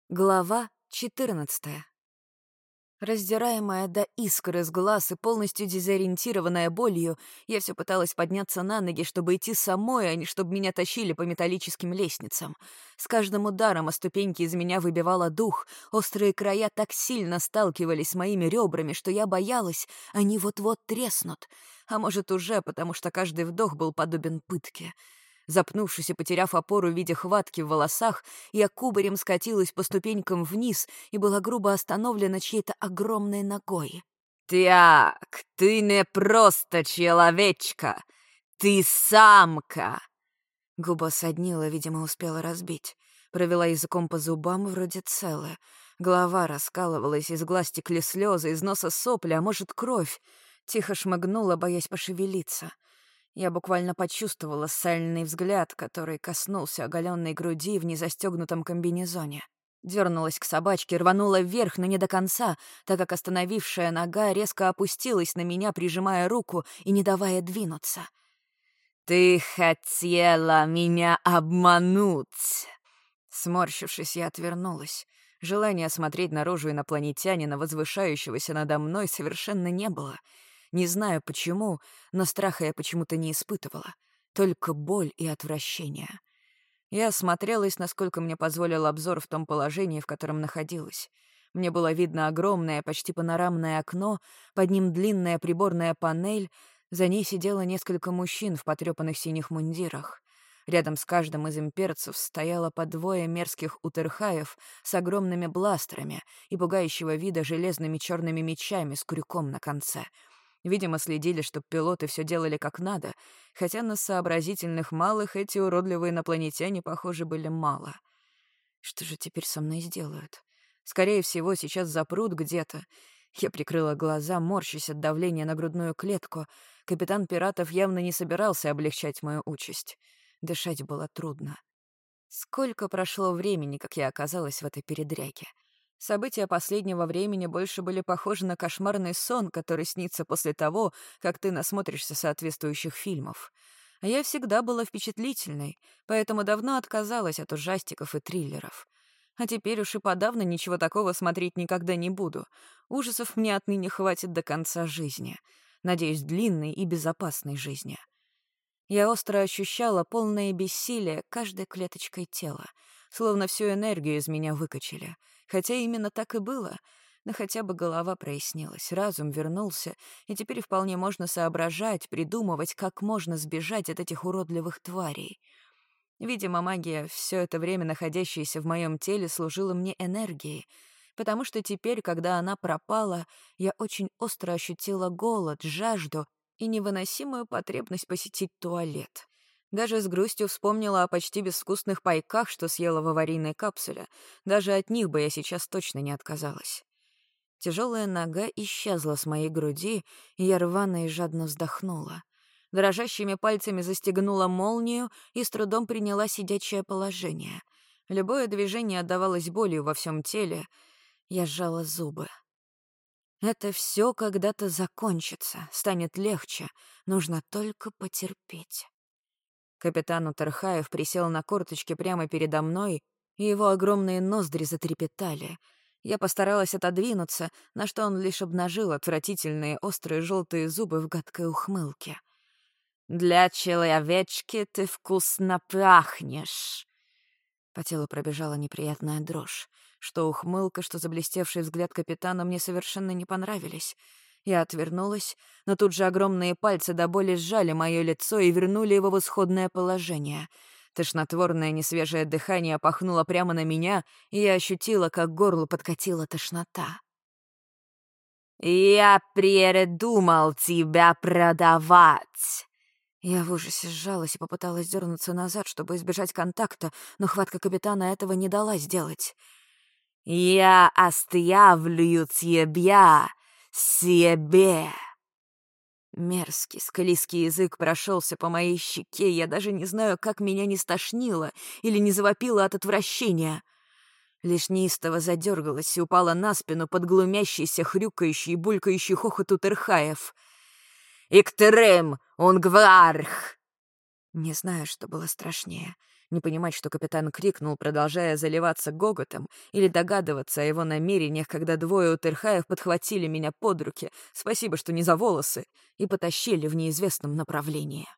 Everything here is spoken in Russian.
Глава 14. Раздираемая до искр из глаз и полностью дезориентированная болью, я все пыталась подняться на ноги, чтобы идти самой, а не чтобы меня тащили по металлическим лестницам. С каждым ударом о ступеньки из меня выбивало дух, острые края так сильно сталкивались с моими ребрами, что я боялась, они вот-вот треснут. А может, уже, потому что каждый вдох был подобен пытке. Запнувшись и потеряв опору в виде хватки в волосах, я кубарем скатилась по ступенькам вниз и была грубо остановлена чьей-то огромной ногой. «Так, ты не просто человечка, ты самка!» Губа соднила, видимо, успела разбить. Провела языком по зубам, вроде целая. Голова раскалывалась, из глаз текли слезы, из носа сопли, а может, кровь. Тихо шмыгнула, боясь пошевелиться. Я буквально почувствовала сальный взгляд, который коснулся оголенной груди в незастегнутом комбинезоне. Дернулась к собачке, рванула вверх, но не до конца, так как остановившая нога резко опустилась на меня, прижимая руку и не давая двинуться. «Ты хотела меня обмануть!» Сморщившись, я отвернулась. Желания смотреть на рожу инопланетянина, возвышающегося надо мной, совершенно не было. Не знаю почему, но страха я почему-то не испытывала. Только боль и отвращение. Я осмотрелась, насколько мне позволил обзор в том положении, в котором находилась. Мне было видно огромное, почти панорамное окно, под ним длинная приборная панель, за ней сидело несколько мужчин в потрёпанных синих мундирах. Рядом с каждым из имперцев стояло по двое мерзких утерхаев с огромными бластерами и пугающего вида железными черными мечами с крюком на конце. Видимо, следили, чтоб пилоты все делали как надо, хотя на сообразительных малых эти уродливые инопланетяне, похоже, были мало. Что же теперь со мной сделают? Скорее всего, сейчас запрут где-то. Я прикрыла глаза, морщась от давления на грудную клетку. Капитан пиратов явно не собирался облегчать мою участь. Дышать было трудно. Сколько прошло времени, как я оказалась в этой передряге? События последнего времени больше были похожи на кошмарный сон, который снится после того, как ты насмотришься соответствующих фильмов. А я всегда была впечатлительной, поэтому давно отказалась от ужастиков и триллеров. А теперь уж и подавно ничего такого смотреть никогда не буду. Ужасов мне отныне хватит до конца жизни. Надеюсь, длинной и безопасной жизни. Я остро ощущала полное бессилие каждой клеточкой тела, словно всю энергию из меня выкачали. Хотя именно так и было, но хотя бы голова прояснилась, разум вернулся, и теперь вполне можно соображать, придумывать, как можно сбежать от этих уродливых тварей. Видимо, магия, все это время находящаяся в моем теле, служила мне энергией, потому что теперь, когда она пропала, я очень остро ощутила голод, жажду и невыносимую потребность посетить туалет. Даже с грустью вспомнила о почти безвкусных пайках, что съела в аварийной капсуле. Даже от них бы я сейчас точно не отказалась. Тяжелая нога исчезла с моей груди, и я рвано и жадно вздохнула. Дрожащими пальцами застегнула молнию и с трудом приняла сидячее положение. Любое движение отдавалось болью во всем теле. Я сжала зубы. Это все когда-то закончится, станет легче. Нужно только потерпеть. Капитан Утерхаев присел на корточки прямо передо мной, и его огромные ноздри затрепетали. Я постаралась отодвинуться, на что он лишь обнажил отвратительные острые желтые зубы в гадкой ухмылке. «Для человечки ты вкусно пахнешь!» По телу пробежала неприятная дрожь. Что ухмылка, что заблестевший взгляд капитана мне совершенно не понравились. Я отвернулась, но тут же огромные пальцы до боли сжали мое лицо и вернули его в исходное положение. Тошнотворное несвежее дыхание пахнуло прямо на меня, и я ощутила, как к горлу подкатила тошнота. «Я передумал тебя продавать!» Я в ужасе сжалась и попыталась дернуться назад, чтобы избежать контакта, но хватка капитана этого не дала сделать. «Я оставлю тебя себе!» Мерзкий, склизкий язык прошелся по моей щеке, я даже не знаю, как меня не стошнило или не завопило от отвращения. Лишь неистово задергалась и упала на спину под глумящийся, хрюкающий и булькающий хохот утерхаев. «Иктерем, унгварх!» Не знаю, что было страшнее. Не понимать, что капитан крикнул, продолжая заливаться гоготом, или догадываться о его намерениях, когда двое утерхаев подхватили меня под руки, спасибо, что не за волосы, и потащили в неизвестном направлении.